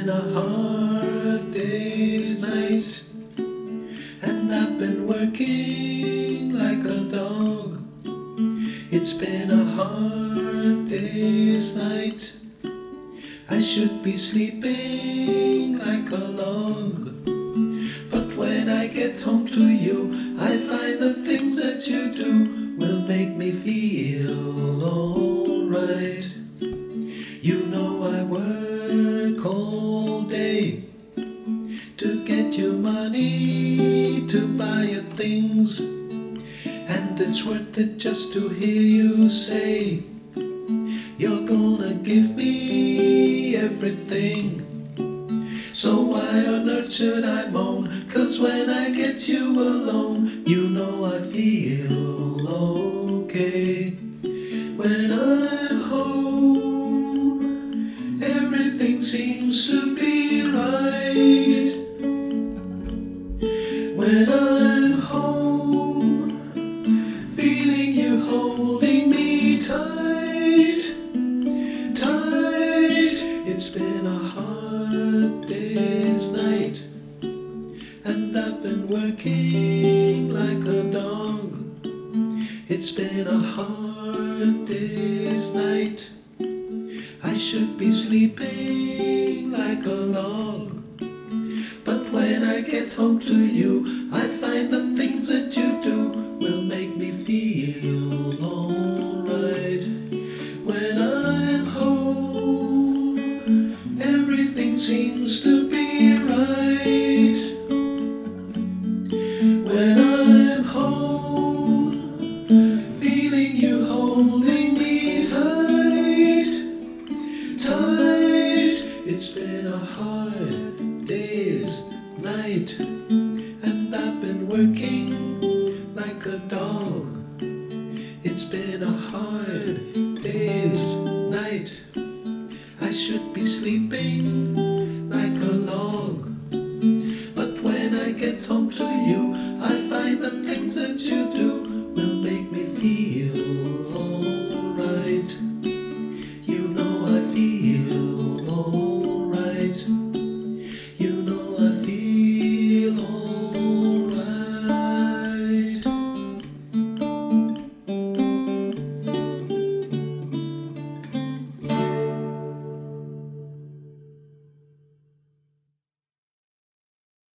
been a hard day's night, and I've been working like a dog. It's been a hard day's night. I should be sleeping like a log. But when I get home to you, I find the things that you do will make me feel alright. You know I work all day to get you money to buy you things, and it's worth it just to hear you say you're gonna give me everything. So why on earth should I moan? 'Cause when I get you alone, you know I feel okay. When I'm home, everything seems to be right. When I'm home, feeling you holding me tight, tight. It's been a hard day's night, and I've been working like a dog. It's been a hard day's night. I should be sleeping like a log. But when I get home to you, I find the things that you do will make me feel alright. When I'm home, everything seems to be right. When I'm home, feeling you holding me tight, tight. It's been a hard day's night, and I've been working like a dog. It's been a hard day's night. I should be sleeping like a log. But when I get home to you, I find the things that you do